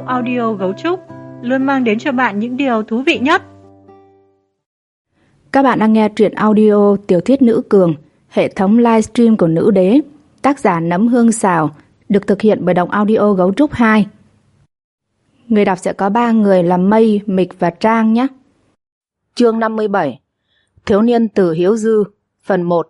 audio Gấu Trúc luôn mang đến cho bạn những điều thú vị nhất. Các bạn đang nghe truyện audio tiểu thuyết Nữ Cường, hệ thống livestream của Nữ Đế, tác giả Nấm Hương Xào, được thực hiện bởi Đọc Audio Gấu Trúc 2. Người đọc sẽ có 3 người là Mây, Mịch và Trang nhé. Chương 57. Thiếu niên Từ Hiếu Dư, phần 1.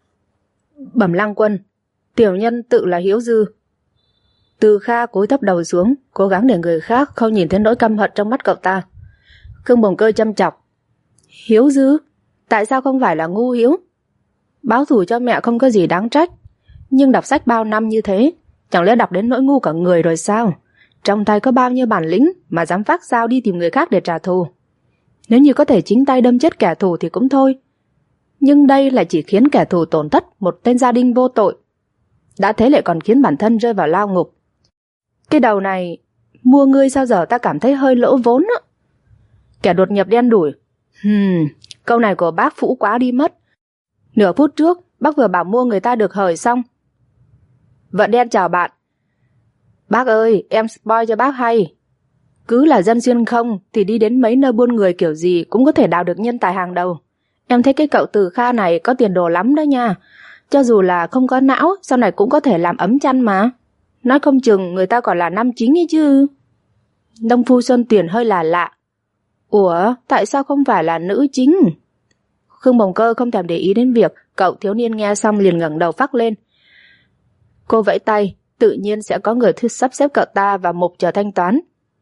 Bẩm Lăng Quân, tiểu nhân tự là Hiếu Dư. Từ Kha cúi thấp đầu xuống, cố gắng để người khác không nhìn thấy nỗi căm hận trong mắt cậu ta. Khương Bồng Cơ châm chọc. Hiếu Dư? Tại sao không phải là Ngu Hiếu? Báo thù cho mẹ không có gì đáng trách, nhưng đọc sách bao năm như thế, chẳng lẽ đọc đến nỗi ngu cả người rồi sao? Trong tay có bao nhiêu bản lĩnh mà dám vác dao đi tìm người khác để trả thù? Nếu như có thể chính tay đâm chết kẻ thù thì cũng thôi, nhưng đây lại chỉ khiến kẻ thù tổn thất một tên gia đình vô tội, đã thế lại còn khiến bản thân rơi vào lao ngục. Cái đầu này, mua ngươi sao giờ ta cảm thấy hơi lỗ vốn á. Kẻ đột nhập đen đủi. Câu này của bác phũ quá đi mất. Nửa phút trước bác vừa bảo mua người ta được hời xong. Vận đen chào bạn. Bác ơi, em spoil cho bác hay. Cứ là dân xuyên không thì đi đến mấy nơi buôn người kiểu gì cũng có thể đào được nhân tài hàng đầu. Em thấy cái cậu Từ Kha này có tiền đồ lắm đó nha. Cho dù là không có não, sau này cũng có thể làm ấm chăn mà. Nói không chừng người ta còn là nam chính ấy chứ. Đông Phu Xuân Tiền hơi là lạ. Ủa, tại sao không phải là nữ chính? Khương Bồng Cơ không thèm để ý đến việc cậu thiếu niên nghe xong liền ngẩng đầu phắc lên. Cô vẫy tay, tự nhiên sẽ có người sắp xếp cậu ta vào mục chờ thanh toán.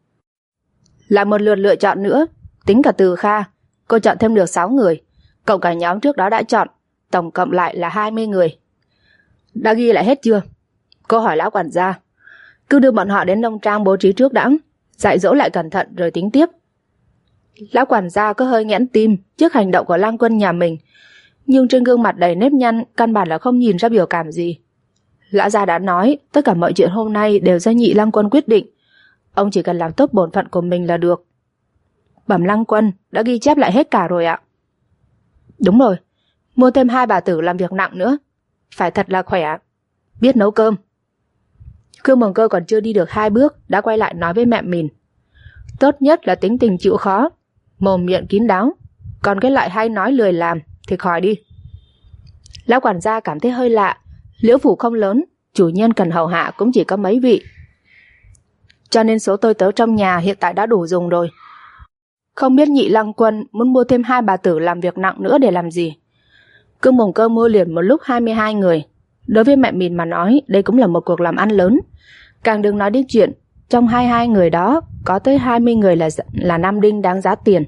Lại một lượt lựa chọn nữa, tính cả Từ Kha, cô chọn thêm được 6 người. Cộng cả nhóm trước đó đã chọn, tổng cộng lại là 20 người. Đã ghi lại hết chưa? Cô hỏi lão quản gia. Cứ đưa bọn họ đến nông trang bố trí trước đã, dạy dỗ lại cẩn thận rồi tính tiếp. Lão quản gia có hơi nghẽn tim trước hành động của Lang Quân nhà mình, nhưng trên gương mặt đầy nếp nhăn căn bản là không nhìn ra biểu cảm gì. Lão gia đã nói tất cả mọi chuyện hôm nay đều do nhị Lang Quân quyết định, ông chỉ cần làm tốt bổn phận của mình là được. Bẩm Lang Quân, đã ghi chép lại hết cả rồi ạ. Đúng rồi, mua thêm 2 bà tử làm việc nặng nữa, phải thật là khỏe, biết nấu cơm. Khương Bồng Cơ còn chưa đi được 2 bước đã quay lại nói với mẹ mình. Tốt nhất là tính tình chịu khó, mồm miệng kín đáo, còn cái loại hay nói lười làm thì khỏi đi. Lão quản gia cảm thấy hơi lạ. Liễu phủ không lớn, chủ nhân cần hầu hạ cũng chỉ có mấy vị, cho nên số tôi tớ trong nhà hiện tại đã đủ dùng rồi. Không biết nhị Lăng Quân muốn mua thêm 2 bà tử làm việc nặng nữa để làm gì. Khương Bồng Cơ mua liền một lúc 22 người. Đối với mẹ mình mà nói, đây cũng là một cuộc làm ăn lớn. Càng đừng nói đến chuyện trong 22 người đó có tới 20 người là nam đinh đáng giá tiền.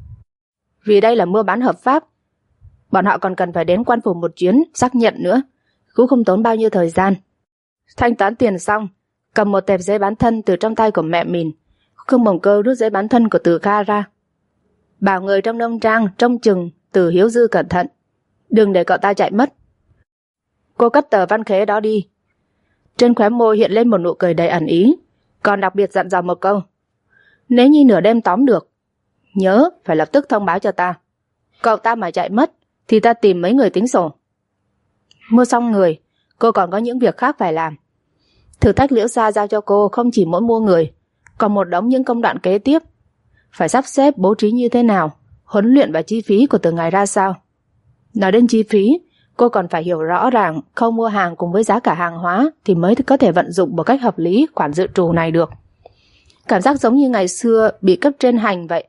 Vì đây là mua bán hợp pháp, bọn họ còn cần phải đến quan phủ một chuyến xác nhận nữa, cũng không tốn bao nhiêu thời gian. Thanh toán tiền xong, cầm một tệp giấy bán thân từ trong tay của mẹ mình, Khương Bồng Cơ rút giấy bán thân của Từ Kha ra. Bảo người trong nông trang trông chừng Từ Hiếu Dư cẩn thận, đừng để cậu ta chạy mất. Cô cất tờ văn khế đó đi. Trên khóe môi hiện lên một nụ cười đầy ẩn ý, còn đặc biệt dặn dò một câu. Nếu như nửa đêm tóm được, nhớ phải lập tức thông báo cho ta. Cậu ta mà chạy mất thì ta tìm mấy người tính sổ. Mua xong người, cô còn có những việc khác phải làm. Thử thách Liễu Gia giao cho cô không chỉ mỗi mua người, còn một đống những công đoạn kế tiếp. Phải sắp xếp bố trí như thế nào, huấn luyện và chi phí của từng ngày ra sao. Nói đến chi phí, cô còn phải hiểu rõ ràng khâu mua hàng cùng với giá cả hàng hóa thì mới có thể vận dụng một cách hợp lý khoản dự trù này được. Cảm giác giống như ngày xưa bị cấp trên hành vậy.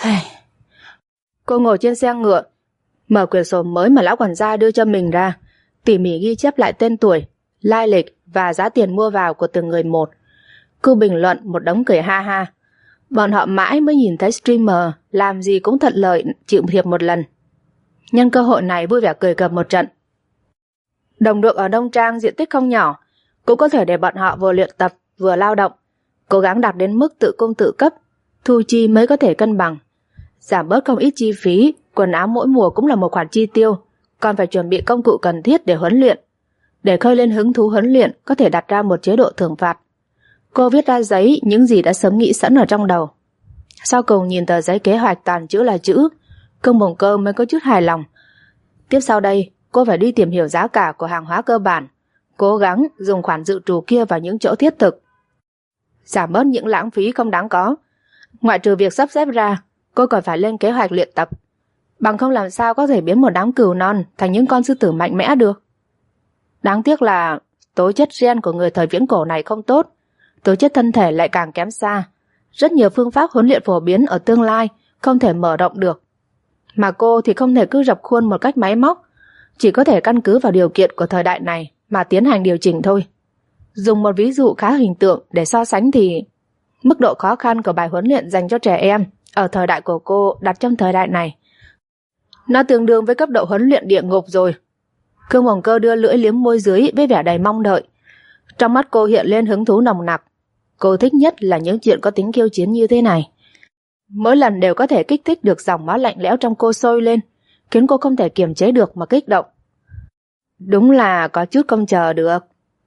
Cô ngồi trên xe ngựa, mở quyển sổ mới mà lão quản gia đưa cho mình ra, tỉ mỉ ghi chép lại tên tuổi, lai lịch và giá tiền mua vào của từng người một. Cô bình luận một đống cười ha ha. Bọn họ mãi mới nhìn thấy streamer làm gì cũng thuận lợi chịu thiệp một lần. Nhân cơ hội này vui vẻ cười cợt một trận. Đồng đội ở nông trang diện tích không nhỏ, cũng có thể để bọn họ vừa luyện tập vừa lao động, cố gắng đạt đến mức tự cung tự cấp, thu chi mới có thể cân bằng. Giảm bớt không ít chi phí, quần áo mỗi mùa cũng là một khoản chi tiêu, còn phải chuẩn bị công cụ cần thiết để huấn luyện. Để khơi lên hứng thú huấn luyện, có thể đặt ra một chế độ thưởng phạt. Cô viết ra giấy những gì đã sớm nghĩ sẵn ở trong đầu. Sau cùng nhìn tờ giấy kế hoạch toàn chữ là chữ, Khương Bồng Cơ mới có chút hài lòng. Tiếp sau đây, cô phải đi tìm hiểu giá cả của hàng hóa cơ bản, cố gắng dùng khoản dự trù kia vào những chỗ thiết thực. giảm bớt những lãng phí không đáng có. Ngoại trừ việc sắp xếp ra, cô còn phải lên kế hoạch luyện tập. Bằng không làm sao có thể biến một đám cừu non thành những con sư tử mạnh mẽ được. Đáng tiếc là tố chất gen của người thời viễn cổ này không tốt, tố chất thân thể lại càng kém xa. Rất nhiều phương pháp huấn luyện phổ biến ở tương lai không thể mở rộng được. Mà cô thì không thể cứ rập khuôn một cách máy móc, chỉ có thể căn cứ vào điều kiện của thời đại này mà tiến hành điều chỉnh thôi. Dùng một ví dụ khá hình tượng để so sánh thì mức độ khó khăn của bài huấn luyện dành cho trẻ em ở thời đại của cô đặt trong thời đại này, nó tương đương với cấp độ huấn luyện địa ngục rồi. Khương Hồng Cơ đưa lưỡi liếm môi dưới với vẻ đầy mong đợi. Trong mắt cô hiện lên hứng thú nồng nặc. Cô thích nhất là những chuyện có tính khiêu chiến như thế này. Mỗi lần đều có thể kích thích được dòng máu lạnh lẽo trong cô sôi lên, khiến cô không thể kiềm chế được mà kích động. Đúng là có chút không chờ được.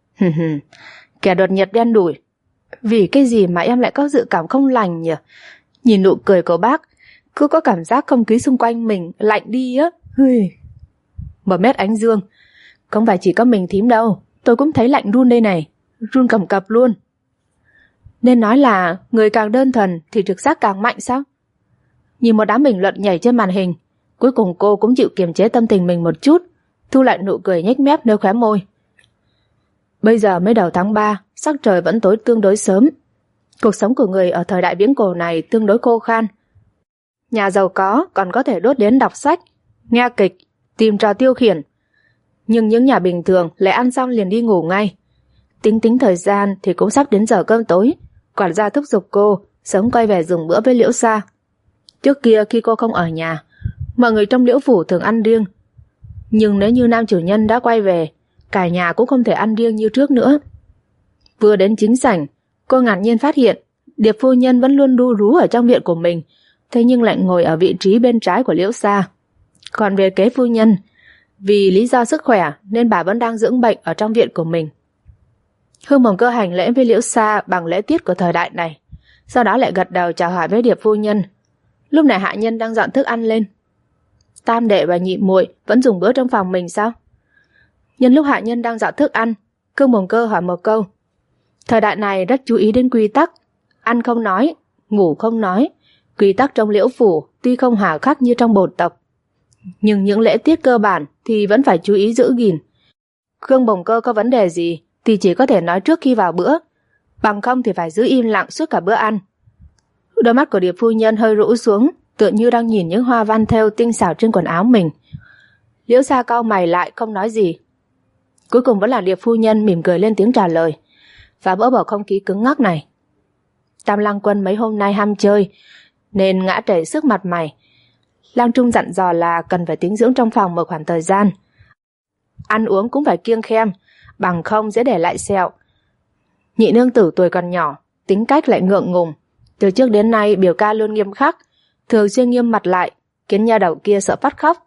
Kẻ đột nhiệt đen đủi. Vì cái gì mà em lại có dự cảm không lành nhỉ? Nhìn nụ cười của bác, cứ có cảm giác không khí xung quanh mình lạnh đi á. Một mét ánh dương. Không phải chỉ có mình thím đâu, tôi cũng thấy lạnh run đây này, run cầm cập luôn. Nên nói là người càng đơn thuần thì trực giác càng mạnh sao? Nhìn một đám bình luận nhảy trên màn hình, cuối cùng cô cũng chịu kiềm chế tâm tình mình một chút, thu lại nụ cười nhếch mép nơi khóe môi. Bây giờ mới đầu tháng 3, sắc trời vẫn tối tương đối sớm. Cuộc sống của người ở thời đại viễn cổ này tương đối khô khan. Nhà giàu có còn có thể đốt đến đọc sách, nghe kịch, tìm trò tiêu khiển. Nhưng những nhà bình thường lại ăn xong liền đi ngủ ngay. Tính thời gian thì cũng sắp đến giờ cơm tối. Quản gia thúc giục cô sớm quay về dùng bữa với Liễu Sa. Trước kia khi cô không ở nhà, mọi người trong Liễu phủ thường ăn riêng. Nhưng nếu như nam chủ nhân đã quay về, cả nhà cũng không thể ăn riêng như trước nữa. Vừa đến chính sảnh, cô ngạc nhiên phát hiện Điệp phu nhân vẫn luôn đu rú ở trong viện của mình, thế nhưng lại ngồi ở vị trí bên trái của Liễu Sa. Còn về kế phu nhân, vì lý do sức khỏe nên bà vẫn đang dưỡng bệnh ở trong viện của mình. Hương Mộng Cơ hành lễ với Liễu Sa bằng lễ tiết của thời đại này, sau đó lại gật đầu chào hỏi với Điệp phu nhân. Lúc này hạ nhân đang dọn thức ăn lên. Tam đệ và nhị muội vẫn dùng bữa trong phòng mình sao? Nhân lúc hạ nhân đang dọn thức ăn, Hương Mộng Cơ hỏi một câu. Thời đại này rất chú ý đến quy tắc, ăn không nói, ngủ không nói. Quy tắc trong Liễu phủ tuy không hà khắc như trong bổn tộc, nhưng những lễ tiết cơ bản thì vẫn phải chú ý giữ gìn. Khương Bồng Cơ có vấn đề gì thì chỉ có thể nói trước khi vào bữa, bằng không thì phải giữ im lặng suốt cả bữa ăn. Đôi mắt của Điệp phu nhân hơi rũ xuống, tựa như đang nhìn những hoa văn thêu tinh xảo trên quần áo mình. Liễu Sa cau mày lại không nói gì. Cuối cùng vẫn là Điệp phu nhân mỉm cười lên tiếng trả lời, phá vỡ bầu không khí cứng ngắc này. Tam Lang Quân mấy hôm nay ham chơi nên ngã trầy sức mặt mày. Lang Trung dặn dò là cần phải tĩnh dưỡng trong phòng một khoảng thời gian. Ăn uống cũng phải kiêng khem, bằng không dễ để lại sẹo. Nhị nương tử tuổi còn nhỏ, tính cách lại ngượng ngùng. Từ trước đến nay biểu ca luôn nghiêm khắc, thường xuyên nghiêm mặt lại, khiến nha đầu kia sợ phát khóc.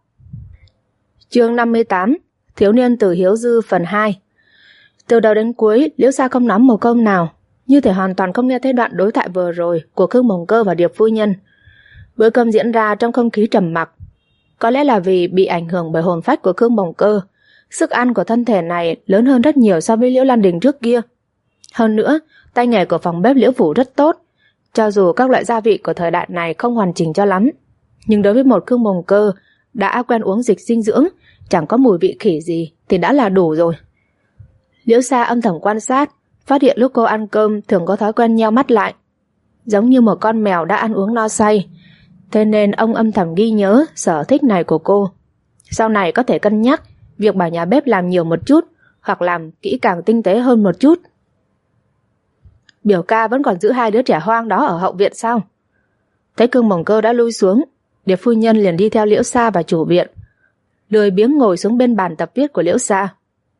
Chương 58, Thiếu niên Từ Hiếu Dư phần 2. Từ đầu đến cuối, Liễu Sa không nói một câu nào, như thể hoàn toàn không nghe thấy đoạn đối thoại vừa rồi của Khương Mộng Cơ và Điệp phu nhân. Bữa cơm diễn ra trong không khí trầm mặc. Có lẽ là vì bị ảnh hưởng bởi hồn phách của Khương Mộng Cơ, sức ăn của thân thể này lớn hơn rất nhiều so với Liễu Lan Đình trước kia. Hơn nữa, tay nghề của phòng bếp Liễu phủ rất tốt, cho dù các loại gia vị của thời đại này không hoàn chỉnh cho lắm, nhưng đối với một Khương Mộng Cơ đã quen uống dịch dinh dưỡng, chẳng có mùi vị khỉ gì thì đã là đủ rồi. Liễu Sa âm thầm quan sát, phát hiện lúc cô ăn cơm thường có thói quen nheo mắt lại, giống như một con mèo đã ăn uống no say. Thế nên ông âm thầm ghi nhớ sở thích này của cô. Sau này có thể cân nhắc việc bảo nhà bếp làm nhiều một chút, hoặc làm kỹ càng tinh tế hơn một chút. Biểu ca vẫn còn giữ hai đứa trẻ hoang đó ở hậu viện sao? Thấy Khương Mộng Cơ đã lui xuống, Điệp phu nhân liền đi theo Liễu Sa vào chủ viện, lười biếng ngồi xuống bên bàn tập viết của Liễu Sa.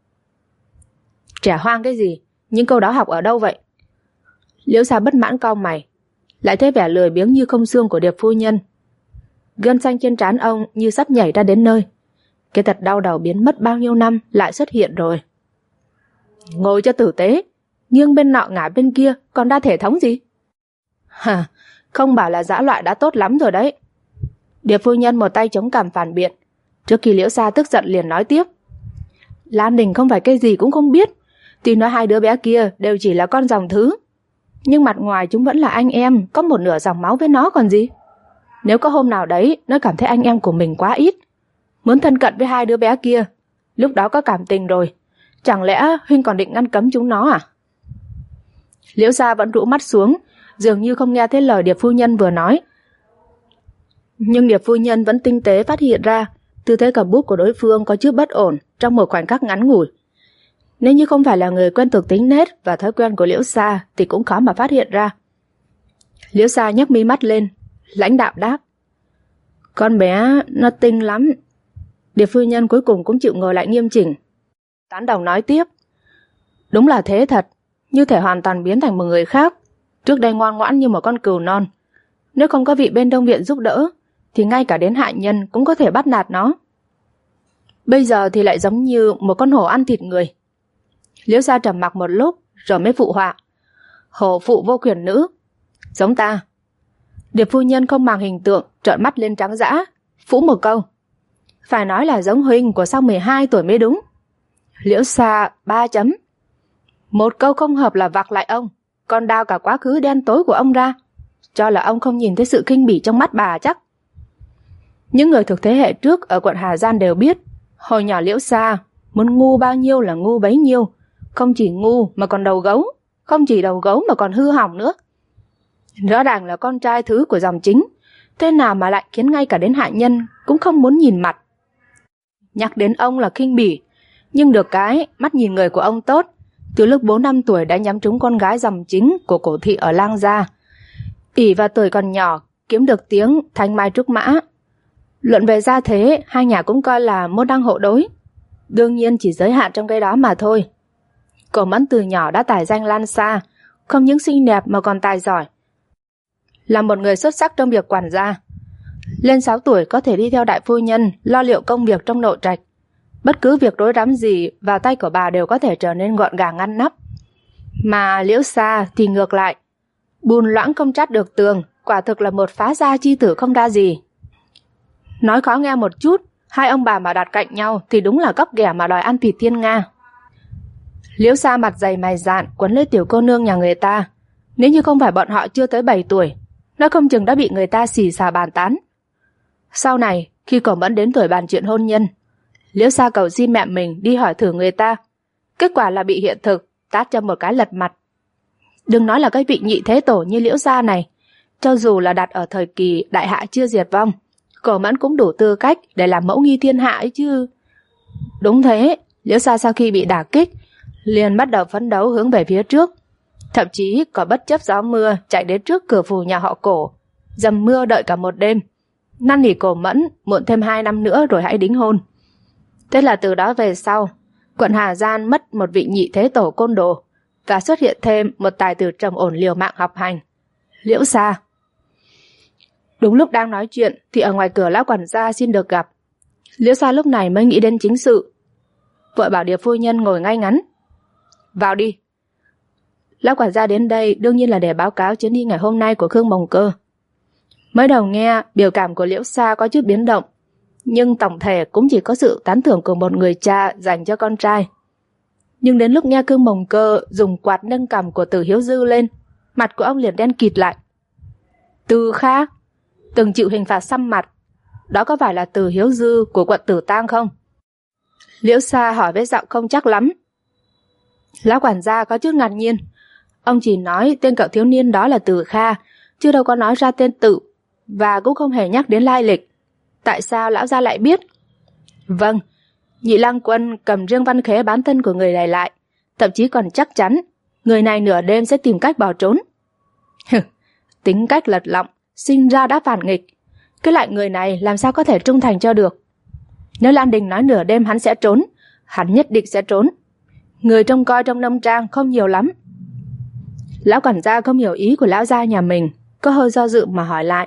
Trẻ hoang cái gì? Những câu đó học ở đâu vậy? Liễu Sa bất mãn cau mày, lại thấy vẻ lười biếng như không xương của Điệp phu nhân. Gân xanh trên trán ông như sắp nhảy ra đến nơi. Cái tật đau đầu biến mất bao nhiêu năm lại xuất hiện rồi. Ngồi cho tử tế, nghiêng bên nọ ngả bên kia, còn đa thể thống gì? Hả, không bảo là dã loại đã tốt lắm rồi đấy. Điệp phu nhân một tay chống cằm phản biện. Trước khi Liễu Sa tức giận liền nói tiếp. Lan Đình không phải cái gì cũng không biết, tuy nói hai đứa bé kia đều chỉ là con dòng thứ, Nhưng mặt ngoài chúng vẫn là anh em, có một nửa dòng máu với nó còn gì. Nếu có hôm nào đấy nó cảm thấy anh em của mình quá ít, muốn thân cận với hai đứa bé kia, lúc đó có cảm tình rồi, chẳng lẽ Huynh còn định ngăn cấm chúng nó à? Liễu Gia vẫn rũ mắt xuống, dường như không nghe thấy lời Điệp phu nhân vừa nói. Nhưng Điệp phu nhân vẫn tinh tế phát hiện ra tư thế cầm bút của đối phương có chút bất ổn trong một khoảnh khắc ngắn ngủi. Nếu như không phải là người quen thuộc tính nết và thói quen của Liễu Gia thì cũng khó mà phát hiện ra. Liễu Gia nhấc mí mắt lên, lãnh đạm đáp: Con bé nó tinh lắm. Điệp phu nhân cuối cùng cũng chịu ngồi lại nghiêm chỉnh, tán đồng nói tiếp: Đúng là thế thật, như thể hoàn toàn biến thành một người khác. Trước đây ngoan ngoãn như một con cừu non, nếu không có vị bên Đông Viện giúp đỡ thì ngay cả đến hạ nhân cũng có thể bắt nạt nó. Bây giờ thì lại giống như một con hổ ăn thịt người. Liễu Gia trầm mặc một lúc rồi mới phụ họa: Hổ phụ vô quyền nữ, giống ta. Điệp phu nhân không màng hình tượng, trợn mắt lên trắng dã, phũ một câu: Phải nói là giống Huynh của sau 12 tuổi mới đúng. Liễu Gia 3 chấm. Một câu không hợp là vặc lại ông, còn đào cả quá khứ đen tối của ông ra, cho là ông không nhìn thấy sự khinh bỉ trong mắt bà chắc. Những người thuộc thế hệ trước ở quận Hà Giang đều biết, hồi nhỏ Liễu Gia muốn ngu bao nhiêu là ngu bấy nhiêu, không chỉ ngu mà còn đầu gấu, không chỉ đầu gấu mà còn hư hỏng nữa. Rõ ràng là con trai thứ của dòng chính, thế nào mà lại khiến ngay cả đến hạ nhân cũng không muốn nhìn mặt. Nhắc đến ông là khinh bỉ, nhưng được cái mắt nhìn người của ông tốt, từ lúc 4-5 tuổi đã nhắm trúng con gái dòng chính của cổ thị ở Lang Gia. ỷ vào tuổi còn nhỏ kiếm được tiếng thanh mai trúc mã. Luận về gia thế, hai nhà cũng coi là môn đăng hộ đối, đương nhiên chỉ giới hạn trong cái đó mà thôi. Cổ Mẫn từ nhỏ đã tài danh lan xa, không những xinh đẹp mà còn tài giỏi, là một người xuất sắc trong việc quản gia. Lên 6 tuổi có thể đi theo đại phu nhân lo liệu công việc trong nội trạch. Bất cứ việc rối rắm gì vào tay của bà đều có thể trở nên gọn gàng ngăn nắp. Mà Liễu Gia thì ngược lại, bùn loãng không trát được tường, quả thực là một phá gia chi tử không đa gì. Nói khó nghe một chút, hai ông bà mà đặt cạnh nhau thì đúng là cóc ghẻ mà đòi ăn thịt thiên nga. Liễu Gia mặt dày mày dạn quấn lấy tiểu cô nương nhà người ta, nếu như không phải bọn họ chưa tới 7 tuổi, nó không chừng đã bị người ta xì xà bàn tán. Sau này, khi Cổ Mẫn đến tuổi bàn chuyện hôn nhân, Liễu Gia cầu xin mẹ mình đi hỏi thử người ta, kết quả là bị hiện thực tát cho một cái lật mặt. Đừng nói là cái vị nhị thế tổ như Liễu Gia này, cho dù là đặt ở thời kỳ đại hạ chưa diệt vong, Cổ Mẫn cũng đủ tư cách để làm mẫu nghi thiên hạ ấy chứ. Đúng thế, Liễu Gia sau khi bị đả kích liền bắt đầu phấn đấu hướng về phía trước, thậm chí có bất chấp gió mưa chạy đến trước cửa phủ nhà họ Cổ, dầm mưa đợi cả một đêm, năn nỉ Cổ Mẫn muộn thêm 2 năm nữa rồi hãy đính hôn. Thế là từ đó về sau, quận Hà Giang mất một vị nhị thế tổ côn đồ và xuất hiện thêm một tài tử trầm ổn liều mạng học hành, Liễu Gia. Đúng lúc đang nói chuyện thì ở ngoài cửa lão quản gia xin được gặp. Liễu Gia lúc này mới nghĩ đến chính sự, vội bảo Điệp phu nhân ngồi ngay ngắn. Vào đi. Lão quản gia đến đây đương nhiên là để báo cáo chuyến đi ngày hôm nay của Khương Bồng Cơ. Mới đầu nghe biểu cảm của Liễu Gia có chút biến động, nhưng tổng thể cũng chỉ có sự tán thưởng của một người cha dành cho con trai. Nhưng đến lúc nghe Khương Bồng Cơ dùng quạt nâng cằm của Từ Hiếu Dư lên, mặt của ông liền đen kịt lại. Từ Kha, từng chịu hình phạt xăm mặt, đó có phải là Từ Hiếu Dư của quận Tử Tang không? Liễu Gia hỏi với giọng không chắc lắm. Lão quản gia có chút ngạc nhiên, ông chỉ nói tên cậu thiếu niên đó là Từ Kha, chứ đâu có nói ra tên tự, và cũng không hề nhắc đến lai lịch. Tại sao lão gia lại biết? Vâng, Nhị Lang Quân cầm riêng văn khế bán thân của người này lại, thậm chí còn chắc chắn người này nửa đêm sẽ tìm cách bỏ trốn. Tính cách lật lọng, sinh ra đã phản nghịch, cái loại người này làm sao có thể trung thành cho được. Nếu Lan Đình nói nửa đêm hắn sẽ trốn, hắn nhất định sẽ trốn. Người trông coi trong nông trang không nhiều lắm. Lão quản gia không hiểu ý của lão gia nhà mình, có hơi do dự mà hỏi lại.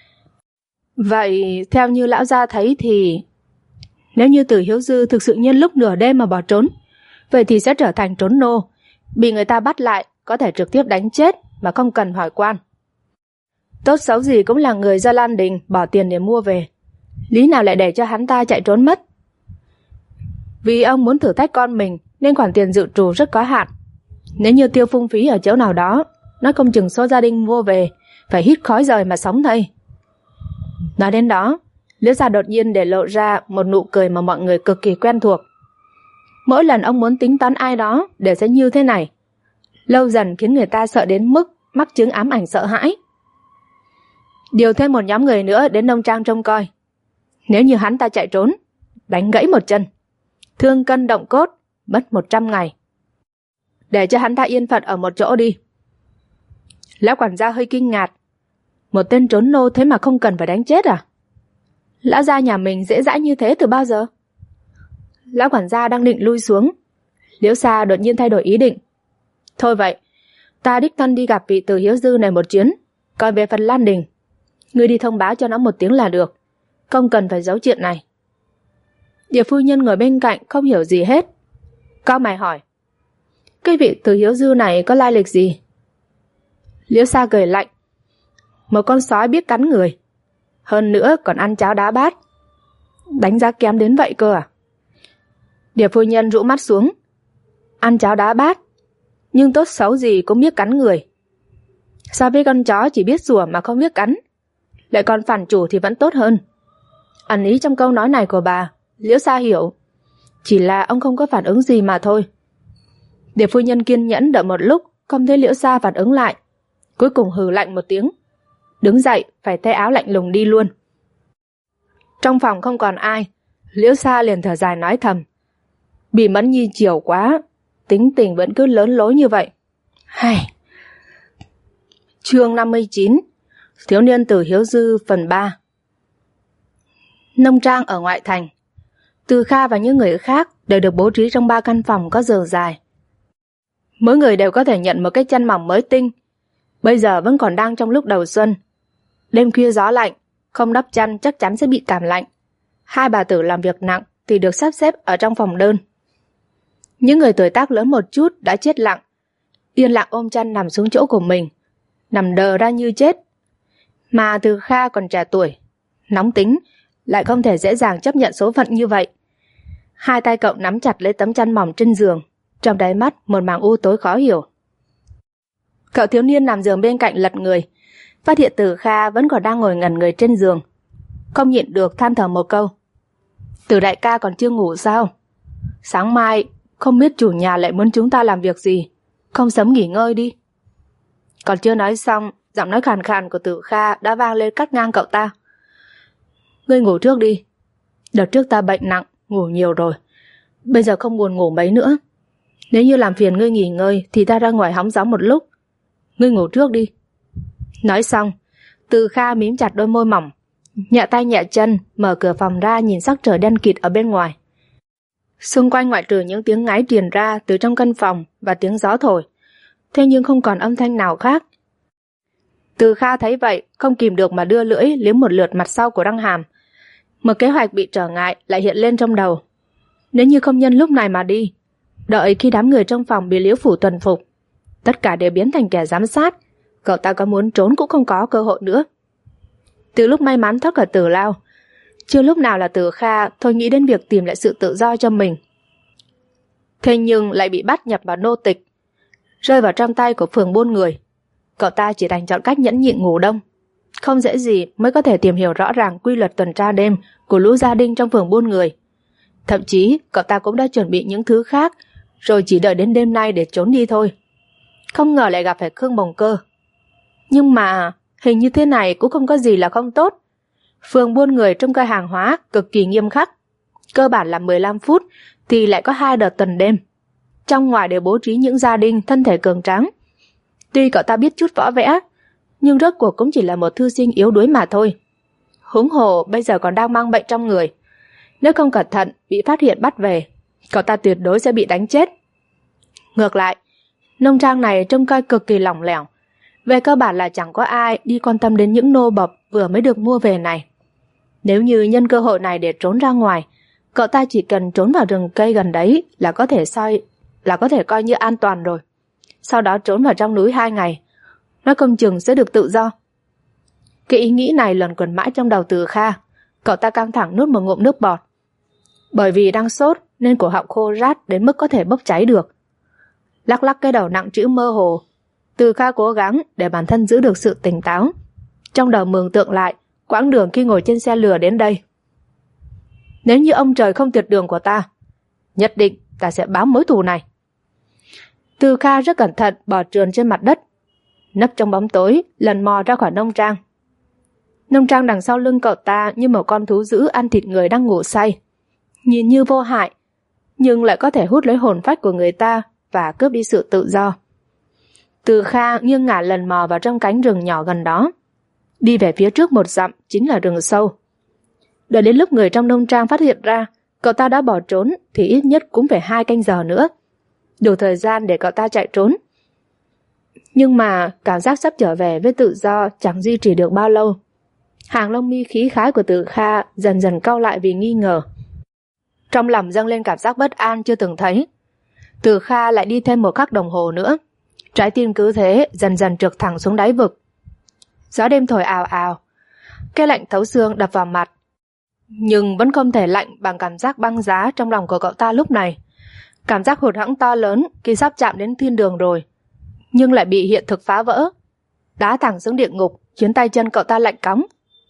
Vậy theo như lão gia thấy thì, nếu như Từ Hiếu Dư thực sự nhân lúc nửa đêm mà bỏ trốn, vậy thì sẽ trở thành trốn nô, bị người ta bắt lại có thể trực tiếp đánh chết mà không cần hỏi quan. Tốt xấu gì cũng là người do Lan Đình bỏ tiền để mua về, lý nào lại để cho hắn ta chạy trốn mất. Vì ông muốn thử thách con mình nên khoản tiền dự trù rất có hạn, nếu như tiêu phung phí ở chỗ nào đó nói không chừng số gia đình mua về phải hít khói rời mà sống thay. Nói đến đó, Liễu Gia đột nhiên để lộ ra một nụ cười mà mọi người cực kỳ quen thuộc. Mỗi lần ông muốn tính toán ai đó để sẽ như thế này, lâu dần khiến người ta sợ đến mức mắc chứng ám ảnh sợ hãi. Điều thêm một nhóm người nữa đến nông trang trông coi. Nếu như hắn ta chạy trốn, đánh gãy một chân, thương cân động cốt, mất 100 ngày. Để cho hắn ta yên phận ở một chỗ đi. Lão quản gia hơi kinh ngạc. Một tên trốn nô thế mà không cần phải đánh chết à? Lão gia nhà mình dễ dãi như thế từ bao giờ? Lão quản gia đang định lui xuống, Liễu Sa đột nhiên thay đổi ý định. Thôi vậy, ta đích thân đi gặp vị Từ Hiếu Dư này một chuyến. Còn về phần Lan Đình, ngươi đi thông báo cho nó một tiếng là được, không cần phải giấu chuyện này. Địa phu nhân ngồi bên cạnh không hiểu gì hết, cau mày hỏi: cái vị Từ Hiếu Dư này có lai lịch gì? Liễu Sa cười lạnh: một con sói biết cắn người, hơn nữa còn ăn cháo đá bát. Đánh giá kém đến vậy cơ à? Địa phu nhân rũ mắt xuống. Ăn cháo đá bát, nhưng tốt xấu gì cũng biết cắn người. So với con chó chỉ biết sủa mà không biết cắn, lại còn phản chủ thì vẫn tốt hơn. Ẩn ý trong câu nói này của bà, Liễu Sa hiểu, chỉ là ông không có phản ứng gì mà thôi. Địa phu nhân kiên nhẫn đợi một lúc, không thấy Liễu Sa phản ứng lại, cuối cùng hừ lạnh một tiếng, đứng dậy phải tay áo lạnh lùng đi luôn. Trong phòng không còn ai, Liễu Sa liền thở dài nói thầm: Bỉ Mẫn Nhi chiều quá, tính tình vẫn cứ lớn lối như vậy. Hay. Chương 59, Thiếu niên Từ Hiếu Dư phần 3. Nông trang ở ngoại thành, Từ Kha và những người khác đều được bố trí trong 3 căn phòng có giường dài. Mỗi người đều có thể nhận một cái chăn mỏng mới tinh. Bây giờ vẫn còn đang trong lúc đầu xuân, đêm khuya gió lạnh, không đắp chăn chắc chắn sẽ bị cảm lạnh. Hai bà tử làm việc nặng thì được sắp xếp ở trong phòng đơn. Những người tuổi tác lớn một chút đã chết lặng, yên lặng ôm chăn nằm xuống chỗ của mình, nằm đờ ra như chết. Mà Từ Kha còn trẻ tuổi, nóng tính, lại không thể dễ dàng chấp nhận số phận như vậy. Hai tay cậu nắm chặt lấy tấm chăn mỏng trên giường, trong đáy mắt một mảng u tối khó hiểu. Cậu thiếu niên nằm giường bên cạnh lật người, phát hiện Từ Kha vẫn còn đang ngồi ngẩn người trên giường, không nhịn được than thở một câu: Từ đại ca còn chưa ngủ sao? Sáng mai không biết chủ nhà lại muốn chúng ta làm việc gì, không sớm nghỉ ngơi đi. Còn chưa nói xong, giọng nói khàn khàn của Từ Kha đã vang lên cắt ngang cậu ta: Ngươi ngủ trước đi. Đợt trước ta bệnh nặng, ngủ nhiều rồi, bây giờ không buồn ngủ mấy nữa. Nếu như làm phiền ngươi nghỉ ngơi thì ta ra ngoài hóng gió một lúc. Ngươi ngủ trước đi. Nói xong, Từ Kha mím chặt đôi môi mỏng, nhẹ tay nhẹ chân mở cửa phòng ra, nhìn sắc trời đen kịt ở bên ngoài. Xung quanh ngoại trừ những tiếng ngáy truyền ra từ trong căn phòng và tiếng gió thổi, thế nhưng không còn âm thanh nào khác. Từ Kha thấy vậy, không kìm được mà đưa lưỡi liếm một lượt mặt sau của răng hàm. Một kế hoạch bị trở ngại lại hiện lên trong đầu. Nếu như không nhân lúc này mà đi, đợi khi đám người trong phòng bị Liễu Phủ tuần phục, tất cả đều biến thành kẻ giám sát, cậu ta có muốn trốn cũng không có cơ hội nữa. Từ lúc may mắn thoát khỏi Tử Lao, chưa lúc nào là Từ Kha thôi nghĩ đến việc tìm lại sự tự do cho mình. Thế nhưng lại bị bắt nhập vào nô tịch, rơi vào trong tay của phường buôn người. Cậu ta chỉ đành chọn cách nhẫn nhịn ngủ đông. Không dễ gì mới có thể tìm hiểu rõ ràng quy luật tuần tra đêm của lũ gia đình trong phường buôn người. Thậm chí cậu ta cũng đã chuẩn bị những thứ khác, rồi chỉ đợi đến đêm nay để trốn đi thôi. Không ngờ lại gặp phải Khương Bồng Cơ. Nhưng mà hình như thế này cũng không có gì là không tốt. Phường buôn người trông coi hàng hóa cực kỳ nghiêm khắc, cơ bản là 15 phút thì lại có 2 đợt tuần đêm. Trong ngoài đều bố trí những gia đình thân thể cường tráng. Tuy cậu ta biết chút võ vẽ, nhưng rốt cuộc cũng chỉ là một thư sinh yếu đuối mà thôi. Huống hồ bây giờ còn đang mang bệnh trong người, nếu không cẩn thận bị phát hiện bắt về, cậu ta tuyệt đối sẽ bị đánh chết. Ngược lại, nông trang này trông coi cực kỳ lỏng lẻo, về cơ bản là chẳng có ai đi quan tâm đến những nô bộc vừa mới được mua về này. Nếu như nhân cơ hội này để trốn ra ngoài, cậu ta chỉ cần trốn vào rừng cây gần đấy là có thể coi như an toàn rồi. Sau đó trốn vào trong núi 2 ngày, nói không chừng sẽ được tự do. Cái ý nghĩ này luẩn quẩn mãi trong đầu Từ Kha. Cậu ta căng thẳng nuốt một ngụm nước bọt. Bởi vì đang sốt nên cổ họng khô rát đến mức có thể bốc cháy được. Lắc lắc cái đầu nặng trĩu mơ hồ, Từ Kha cố gắng để bản thân giữ được sự tỉnh táo, trong đầu mường tượng lại quãng đường khi ngồi trên xe lửa đến đây. Nếu như ông trời không tuyệt đường của ta, nhất định ta sẽ báo mối thù này. Từ Kha rất cẩn thận bò trườn trên mặt đất, nấp trong bóng tối lần mò ra khỏi nông trang. Nông trang đằng sau lưng cậu ta như một con thú dữ ăn thịt người đang ngủ say, nhìn như vô hại nhưng lại có thể hút lấy hồn phách của người ta và cướp đi sự tự do. Từ Kha nghiêng ngả lần mò vào trong cánh rừng nhỏ gần đó. Đi về phía trước 1 dặm chính là rừng sâu. Đợi đến lúc người trong nông trang phát hiện ra cậu ta đã bỏ trốn thì ít nhất cũng phải 2 canh giờ nữa, đủ thời gian để cậu ta chạy trốn. Nhưng mà cảm giác sắp trở về với tự do chẳng duy trì được bao lâu. Hàng lông mi khí khái của Từ Kha dần dần cau lại vì nghi ngờ. Trong lòng dâng lên cảm giác bất an chưa từng thấy. Từ Kha lại đi thêm 1 khắc đồng hồ nữa, trái tim cứ thế dần dần trượt thẳng xuống đáy vực. Gió đêm thổi ào ào, cái lạnh thấu xương đập vào mặt, nhưng vẫn không thể lạnh bằng cảm giác băng giá trong lòng của cậu ta lúc này. Cảm giác hụt hẫng to lớn khi sắp chạm đến thiên đường rồi, nhưng lại bị hiện thực phá vỡ, đá thẳng xuống địa ngục, khiến tay chân cậu ta lạnh cóng.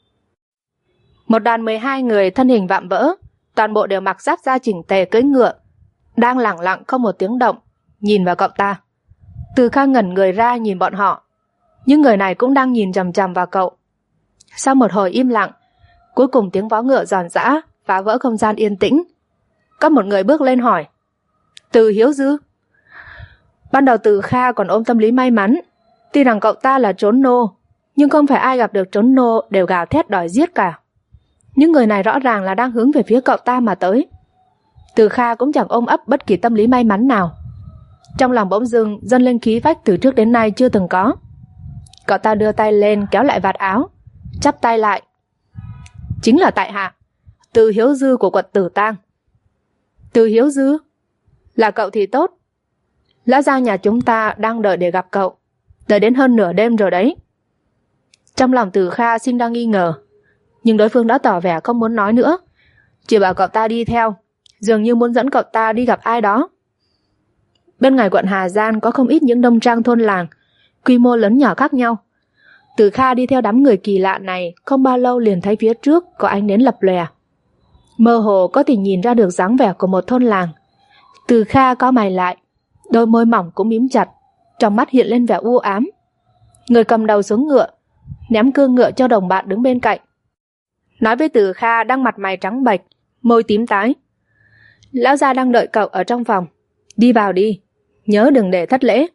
Một đoàn 12 người thân hình vạm vỡ, toàn bộ đều mặc giáp da chỉnh tề cưỡi ngựa, đang lẳng lặng không một tiếng động nhìn vào cậu ta. Từ Kha ngẩn người ra nhìn bọn họ, những người này cũng đang nhìn chằm chằm vào cậu. Sau một hồi im lặng, cuối cùng tiếng vó ngựa giòn giã phá vỡ không gian yên tĩnh. Có một người bước lên hỏi: Từ Hiếu Dư. Ban đầu Từ Kha còn ôm tâm lý may mắn, tuy rằng cậu ta là trốn nô, nhưng không phải ai gặp được trốn nô đều gào thét đòi giết cả. Những người này rõ ràng là đang hướng về phía cậu ta mà tới. Từ Kha cũng chẳng ôm ấp bất kỳ tâm lý may mắn nào. Trong lòng bỗng dưng dâng lên khí phách từ trước đến nay chưa từng có. Cậu ta đưa tay lên kéo lại vạt áo, chắp tay lại: Chính là tại hạ, Từ Hiếu Dư của quận Tử Tang. Từ Hiếu Dư? Là cậu thì tốt. Lão gia nhà chúng ta đang đợi để gặp cậu, đợi đến hơn nửa đêm rồi đấy. Trong lòng Từ Kha sinh ra nghi ngờ, nhưng đối phương đã tỏ vẻ không muốn nói nữa, chỉ bảo cậu ta đi theo, dường như muốn dẫn cậu ta đi gặp ai đó. Bên ngoài quận Hà Giang có không ít những nông trang thôn làng, quy mô lớn nhỏ khác nhau. Từ Kha đi theo đám người kỳ lạ này, không bao lâu liền thấy phía trước có ánh nến lập lòe. Mơ hồ có thể nhìn ra được dáng vẻ của một thôn làng. Từ Kha cau mày lại, đôi môi mỏng cũng mím chặt, trong mắt hiện lên vẻ u ám. Người cầm đầu xuống ngựa, ném cương ngựa cho đồng bạn đứng bên cạnh, nói với Từ Kha đang mặt mày trắng bệch, môi tím tái: Lão gia đang đợi cậu ở trong phòng, đi vào đi, nhớ đừng để thất lễ.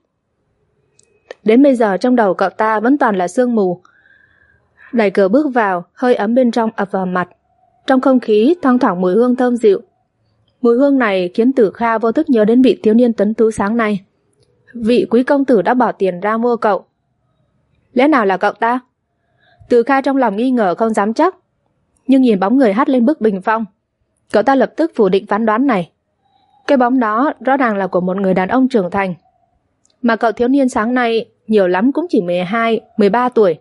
Đến bây giờ trong đầu cậu ta vẫn toàn là sương mù. Đẩy cửa bước vào, hơi ấm bên trong ập vào mặt. Trong không khí thoang thoảng mùi hương thơm dịu. Mùi hương này khiến Từ Kha vô thức nhớ đến vị thiếu niên tuấn tú sáng nay, vị quý công tử đã bỏ tiền ra mua cậu. Lẽ nào là cậu ta? Từ Kha trong lòng nghi ngờ không dám chắc, nhưng nhìn bóng người hắt lên bức bình phong, cậu ta lập tức phủ định phán đoán này. Cái bóng đó rõ ràng là của một người đàn ông trưởng thành, mà cậu thiếu niên sáng nay nhiều lắm cũng chỉ 12, 13 tuổi.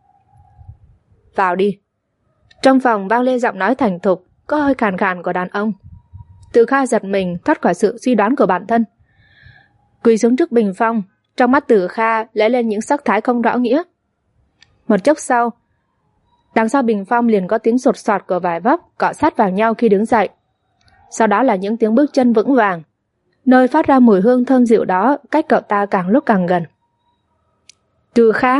Vào đi. Trong phòng vang lên giọng nói thành thục, có hơi khàn khàn của đàn ông. Từ Kha giật mình thoát khỏi sự suy đoán của bản thân, quỳ xuống trước bình phong. Trong mắt Từ Kha lóe lên những sắc thái không rõ nghĩa. Một chốc sau, đằng sau bình phong liền có tiếng sột soạt của vài vấp cọ sát vào nhau khi đứng dậy. Sau đó là những tiếng bước chân vững vàng, nơi phát ra mùi hương thơm dịu đó cách cậu ta càng lúc càng gần. Từ Kha.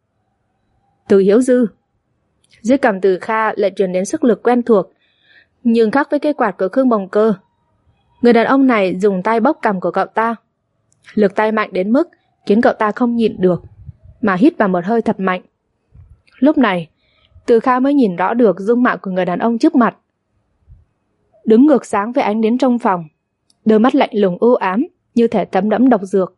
Từ Hiếu Dư. Dưới cằm Từ Kha lại truyền đến sức lực quen thuộc, nhưng khác với cái quạt của Khương Bồng Cơ. Người đàn ông này dùng tay bóp cằm của cậu ta, lực tay mạnh đến mức khiến cậu ta không nhịn được mà hít vào một hơi thật mạnh. Lúc này Từ Kha mới nhìn rõ được dung mạo của người đàn ông trước mặt. Đứng ngược sáng với ánh nến trong phòng, đôi mắt lạnh lùng u ám như thể thấm đẫm độc dược.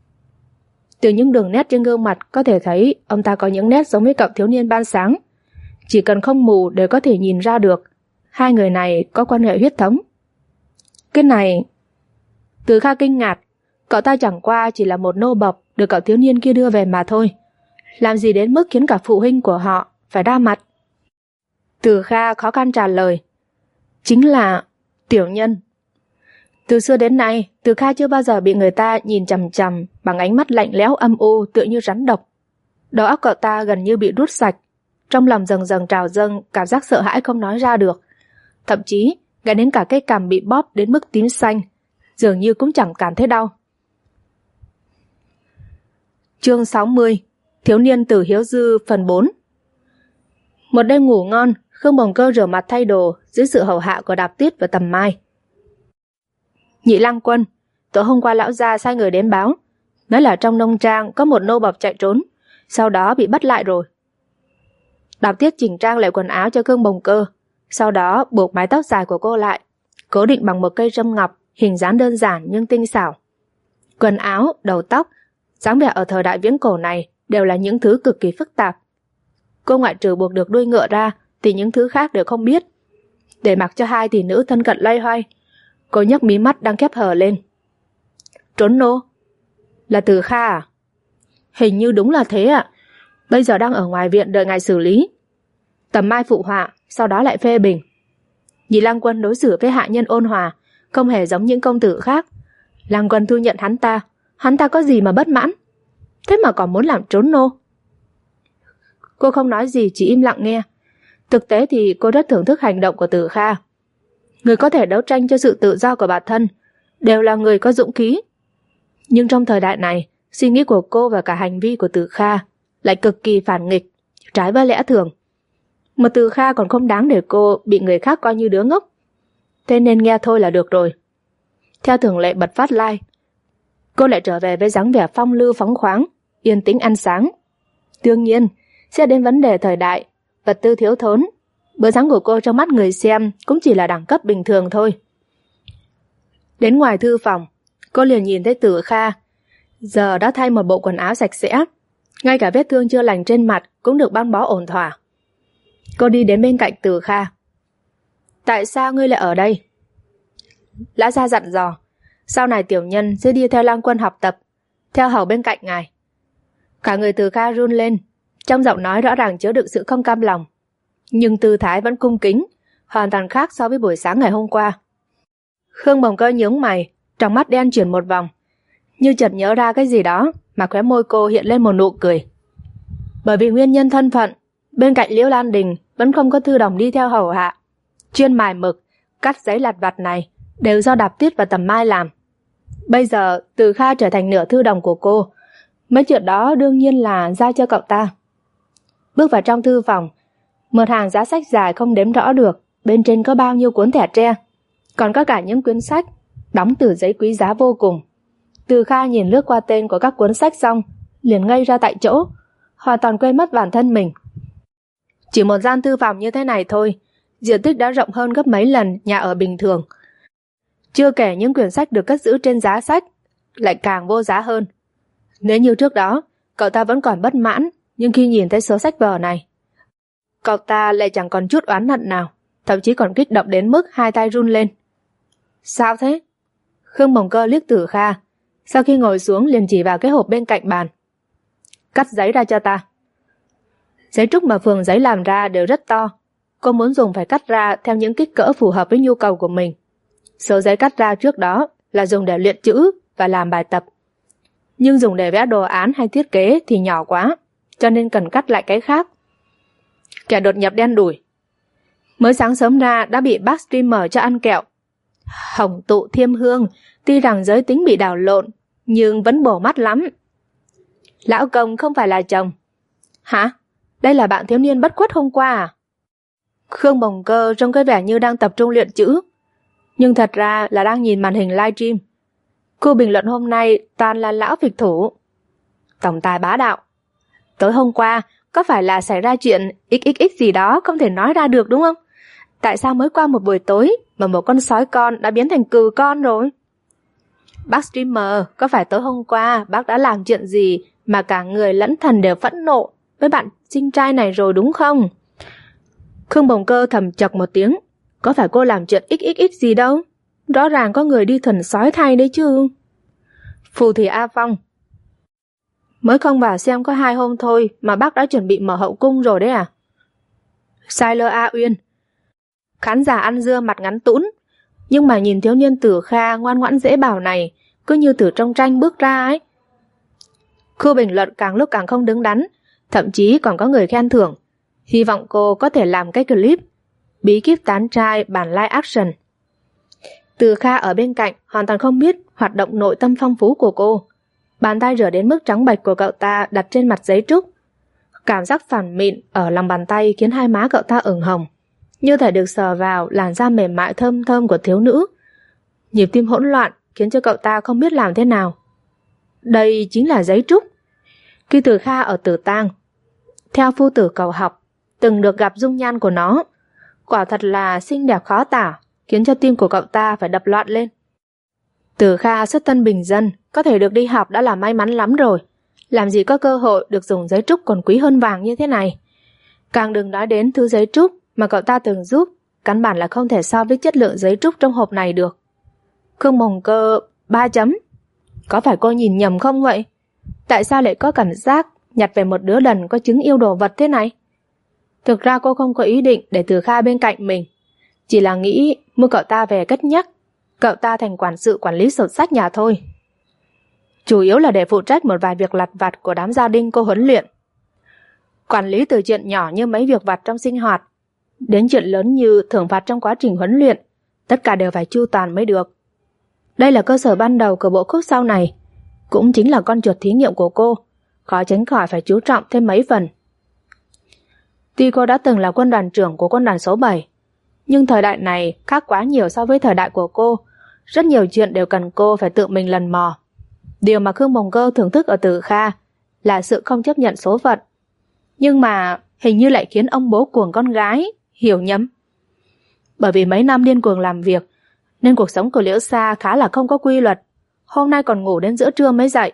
Từ những đường nét trên gương mặt có thể thấy ông ta có những nét giống với cậu thiếu niên ban sáng. Chỉ cần không mù đều có thể nhìn ra được hai người này có quan hệ huyết thống. Cái này... Từ Kha kinh ngạc, cậu ta chẳng qua chỉ là một nô bộc được cậu thiếu niên kia đưa về mà thôi, làm gì đến mức khiến cả phụ huynh của họ phải đa mặt. Từ Kha khó khăn trả lời: Chính là tiểu nhân. Từ xưa đến nay, Từ Kha chưa bao giờ bị người ta nhìn chằm chằm bằng ánh mắt lạnh lẽo âm u tựa như rắn độc. Đầu óc cậu ta gần như bị rút sạch, trong lòng dần dần trào dâng cảm giác sợ hãi không nói ra được. Thậm chí, ngay đến cả cái cằm bị bóp đến mức tím xanh, dường như cũng chẳng cảm thấy đau. Chương 60. Thiếu niên Từ Hiếu Dư phần 4. Một đêm ngủ ngon, Khương Bồng Cơ rửa mặt thay đồ dưới sự hầu hạ của Đạp Tuyết và Tầm Mai. Nhị Lang Quân, tối hôm qua lão gia sai người đến báo, nói là trong nông trang có một nô bộc chạy trốn, sau đó bị bắt lại rồi. Đạp Tuyết chỉnh trang lại quần áo cho Khương Bồng Cơ, sau đó buộc mái tóc dài của cô lại, cố định bằng một cây râm ngọc, hình dáng đơn giản nhưng tinh xảo. Quần áo, đầu tóc, dáng vẻ ở thời đại viễn cổ này đều là những thứ cực kỳ phức tạp. Cô ngoại trừ buộc được đuôi ngựa ra thì những thứ khác đều không biết. Để mặc cho hai tỷ nữ thân cận loay hoay, cô nhấc mí mắt đang khép hờ lên. Trốn nô? Là Từ Kha à? Hình như đúng là thế ạ. Bây giờ đang ở ngoài viện đợi ngài xử lý. Tầm Mai phụ họa, sau đó lại phê bình. Nhị Lang Quân đối xử với hạ nhân ôn hòa, không hề giống những công tử khác. Lang Quân thu nhận hắn ta có gì mà bất mãn? Thế mà còn muốn làm trốn nô? Cô không nói gì, chỉ im lặng nghe. Thực tế thì cô rất thưởng thức hành động của Từ Kha. Người có thể đấu tranh cho sự tự do của bản thân đều là người có dũng khí. Nhưng trong thời đại này, suy nghĩ của cô và cả hành vi của Từ Kha lại cực kỳ phản nghịch, trái với lẽ thường. Mà Từ Kha còn không đáng để cô bị người khác coi như đứa ngốc. Thế nên nghe thôi là được rồi. Theo thường lệ bật phát like, cô lại trở về với dáng vẻ phong lưu phóng khoáng, yên tĩnh ăn sáng. Đương nhiên, sẽ đến vấn đề thời đại, vật tư thiếu thốn, bữa sáng của cô trong mắt người xem cũng chỉ là đẳng cấp bình thường thôi. Đến ngoài thư phòng, cô liền nhìn thấy Từ Kha giờ đã thay một bộ quần áo sạch sẽ, ngay cả vết thương chưa lành trên mặt cũng được băng bó ổn thỏa. Cô đi đến bên cạnh Từ Kha. Tại sao ngươi lại ở đây? Lã gia dặn dò, sau này tiểu nhân sẽ đi theo Lang Quân học tập, theo hầu bên cạnh ngài. Cả người Từ Kha run lên, trong giọng nói rõ ràng chứa đựng sự không cam lòng, nhưng tư thái vẫn cung kính, hoàn toàn khác so với buổi sáng ngày hôm qua. Khương Bồng Cơ nhướng mày, trong mắt đen chuyển một vòng, như chợt nhớ ra cái gì đó mà khóe môi cô hiện lên một nụ cười. Bởi vì nguyên nhân thân phận, bên cạnh Liễu Lan Đình vẫn không có thư đồng đi theo hầu hạ. Chuyên mài mực, cắt giấy lặt vặt này đều do Đạp Tuyết và Tầm Mai làm. Bây giờ Từ Kha trở thành nửa thư đồng của cô, mấy chuyện đó đương nhiên là giao cho cậu ta. Bước vào trong thư phòng, một hàng giá sách dài không đếm rõ được, bên trên có bao nhiêu cuốn thẻ tre, còn có cả những quyển sách đóng từ giấy quý giá vô cùng. Từ Kha nhìn lướt qua tên của các cuốn sách xong, liền ngây ra tại chỗ, hoàn toàn quên mất bản thân mình. Chỉ một gian thư phòng như thế này thôi, diện tích đã rộng hơn gấp mấy lần nhà ở bình thường. Chưa kể những quyển sách được cất giữ trên giá sách lại càng vô giá hơn. Nếu như trước đó cậu ta vẫn còn bất mãn, nhưng khi nhìn thấy số sách vở này, cậu ta lại chẳng còn chút oán hận nào, thậm chí còn kích động đến mức hai tay run lên. Sao thế? Khương Bồng Cơ liếc Từ Kha, sau khi ngồi xuống liền chỉ vào cái hộp bên cạnh bàn. Cắt giấy ra cho ta. Giấy trúc mà phường giấy làm ra đều rất to, cô muốn dùng phải cắt ra theo những kích cỡ phù hợp với nhu cầu của mình. Số giấy cắt ra trước đó là dùng để luyện chữ và làm bài tập, nhưng dùng để vẽ đồ án hay thiết kế thì nhỏ quá, cho nên cần cắt lại cái khác. Kẻ đột nhập đen đủi. Mới sáng sớm ra đã bị bác streamer cho ăn kẹo. Hồng tụ thiêm hương, tuy rằng giới tính bị đảo lộn, nhưng vẫn bổ mắt lắm. Lão công không phải là chồng. Hả? Đây là bạn thiếu niên bất khuất hôm qua à? Khương Bồng Cơ trông cái vẻ như đang tập trung luyện chữ, nhưng thật ra là đang nhìn màn hình livestream. Cô bình luận hôm nay toàn là lão phịch thủ. Tổng tài bá đạo. Tối hôm qua có phải là xảy ra chuyện xxx gì đó không thể nói ra được đúng không? Tại sao mới qua một buổi tối mà một con sói con đã biến thành cừu con rồi? Bác streamer, có phải tối hôm qua bác đã làm chuyện gì mà cả người lẫn thần đều phẫn nộ với bạn sinh trai này rồi đúng không? Khương Bồng Cơ thầm chọc một tiếng. Có phải cô làm chuyện xxx gì đâu? Rõ ràng có người đi thuần sói thay đấy chứ. Phù thủy A Phong. Mới không vào xem có 2 hôm thôi mà bác đã chuẩn bị mở hậu cung rồi đấy à? Siler A Uyên. Khán giả ăn dưa mặt ngắn tũn. Nhưng mà nhìn thiếu niên Tử Kha ngoan ngoãn dễ bảo này, cứ như từ trong tranh bước ra ấy. Khu bình luận càng lúc càng không đứng đắn, thậm chí còn có người khen thưởng. Hy vọng cô có thể làm cái clip bí kíp tán trai bản live action. Tử Kha ở bên cạnh hoàn toàn không biết hoạt động nội tâm phong phú của cô. Bàn tay rửa đến mức trắng bệch của cậu ta đặt trên mặt giấy trúc. Cảm giác phản mịn ở lòng bàn tay khiến hai má cậu ta ửng hồng, như thể được sờ vào làn da mềm mại thơm thơm của thiếu nữ. Nhịp tim hỗn loạn khiến cho cậu ta không biết làm thế nào. Đây chính là giấy trúc. Khi Tử Kha ở Tử Tang, theo phu tử cầu học, từng được gặp dung nhan của nó. Quả thật là xinh đẹp khó tả, khiến cho tim của cậu ta phải đập loạn lên. Tử Kha xuất thân bình dân, có thể được đi học đã là may mắn lắm rồi. Làm gì có cơ hội được dùng giấy trúc còn quý hơn vàng như thế này. Càng đừng nói đến thứ giấy trúc mà cậu ta từng giúp, căn bản là không thể so với chất lượng giấy trúc trong hộp này được. Khương Mồng Cơ 3 chấm. Có phải cô nhìn nhầm không vậy? Tại sao lại có cảm giác nhặt về một đứa đần có chứng yêu đồ vật thế này? Thực ra cô không có ý định để Tử Kha bên cạnh mình, chỉ là nghĩ mua cậu ta về cất nhắc, cậu ta thành quản sự quản lý sổ sách nhà thôi. Chủ yếu là để phụ trách một vài việc lặt vặt của đám gia đình cô huấn luyện. Quản lý từ chuyện nhỏ như mấy việc vặt trong sinh hoạt, đến chuyện lớn như thưởng phạt trong quá trình huấn luyện, tất cả đều phải chu toàn mới được. Đây là cơ sở ban đầu của bộ khúc sau này, cũng chính là con chuột thí nghiệm của cô, khó tránh khỏi phải chú trọng thêm mấy phần. Tuy cô đã từng là quân đoàn trưởng của quân đoàn số 7, nhưng thời đại này khác quá nhiều so với thời đại của cô. Rất nhiều chuyện đều cần cô phải tự mình lần mò. Điều mà Khương Mồng Cơ thưởng thức ở Tử Kha là sự không chấp nhận số phận, nhưng mà hình như lại khiến ông bố cuồng con gái hiểu nhầm. Bởi vì mấy năm điên cuồng làm việc nên cuộc sống của Liễu Sa khá là không có quy luật. Hôm nay còn ngủ đến giữa trưa mới dậy.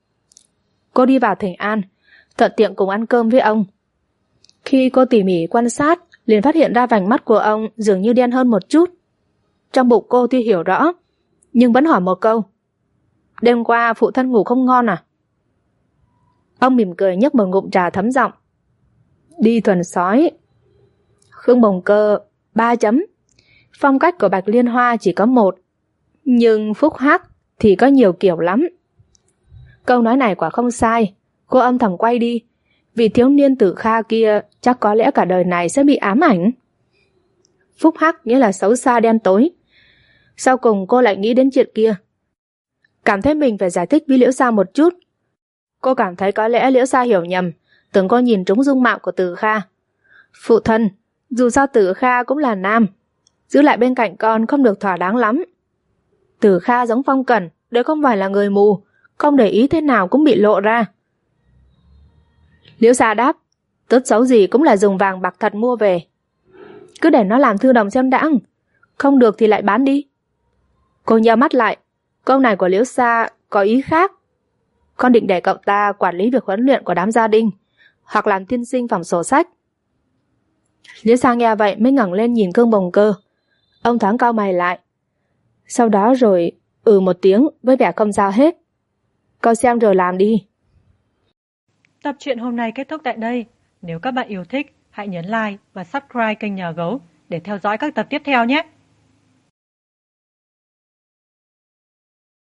Cô đi vào thỉnh an, thuận tiện cùng ăn cơm với ông. Khi cô tỉ mỉ quan sát, liền phát hiện ra vành mắt của ông dường như đen hơn một chút. Trong bụng cô tuy hiểu rõ, nhưng vẫn hỏi một câu: đêm qua phụ thân ngủ không ngon à? Ông mỉm cười nhấp một ngụm trà thấm giọng: đi thuần sói. Khương Mồng Cơ 3 chấm. Phong cách của Bạch Liên Hoa chỉ có một, nhưng phúc hắc thì có nhiều kiểu lắm. Câu nói này quả không sai. Cô âm thầm quay đi, vì thiếu niên Tử Kha kia chắc có lẽ cả đời này sẽ bị ám ảnh. Phúc hắc nghĩa là xấu xa đen tối. Sau cùng cô lại nghĩ đến chuyện kia, cảm thấy mình phải giải thích với Liễu Sa một chút. Cô cảm thấy có lẽ Liễu Sa hiểu nhầm, tưởng cô nhìn trúng dung mạo của Tử Kha. Phụ thân, dù sao Tử Kha cũng là nam, giữ lại bên cạnh con không được thỏa đáng lắm. Tử Kha giống Phong Cẩn, đều không phải là người mù, không để ý thế nào cũng bị lộ ra. Liễu Sa đáp: tốt xấu gì cũng là dùng vàng bạc thật mua về, cứ để nó làm thư đồng xem đãng, không được thì lại bán đi. Cô nheo mắt lại, câu này của Liễu Sa có ý khác. Con định để cậu ta quản lý việc huấn luyện của đám gia đình, hoặc làm tiên sinh phòng sổ sách. Liễu Sa nghe vậy mới ngẩng lên nhìn Khương Mồng Cơ. Ông thoáng cau mày lại, sau đó rồi một tiếng với vẻ không sao hết. Con xem rồi làm đi. Tập truyện hôm nay kết thúc tại đây. Nếu các bạn yêu thích, hãy nhấn like và subscribe kênh Nhà Gấu để theo dõi các tập tiếp theo nhé.